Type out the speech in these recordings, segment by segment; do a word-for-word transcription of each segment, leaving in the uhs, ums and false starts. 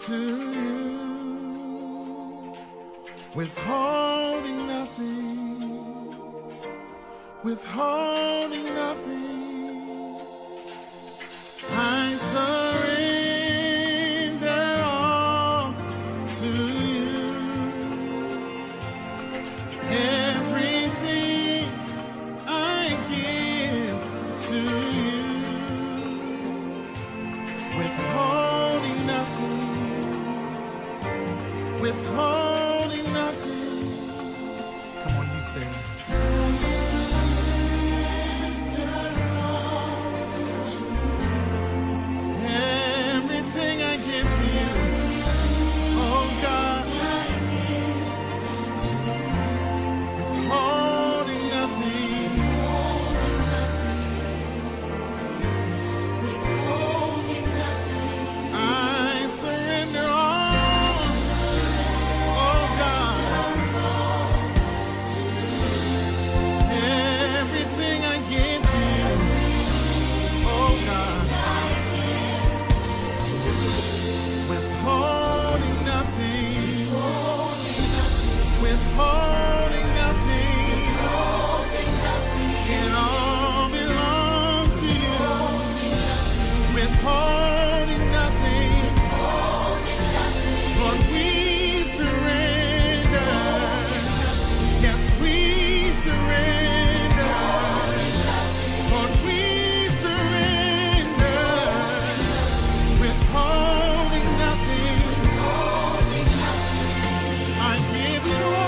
to you, withholding nothing, withholding nothing. I surrender all to you, everything I give to you, withholding nothing, withholding nothing. Come on, you say it. Withholding nothing, it all belongs to you. Withholding nothing, Lord, we surrender. Yes, we surrender. Lord, we surrender. Withholding nothing, I give you all.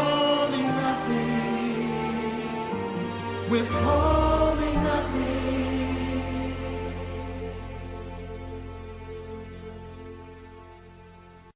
Withholding nothing, withholding nothing.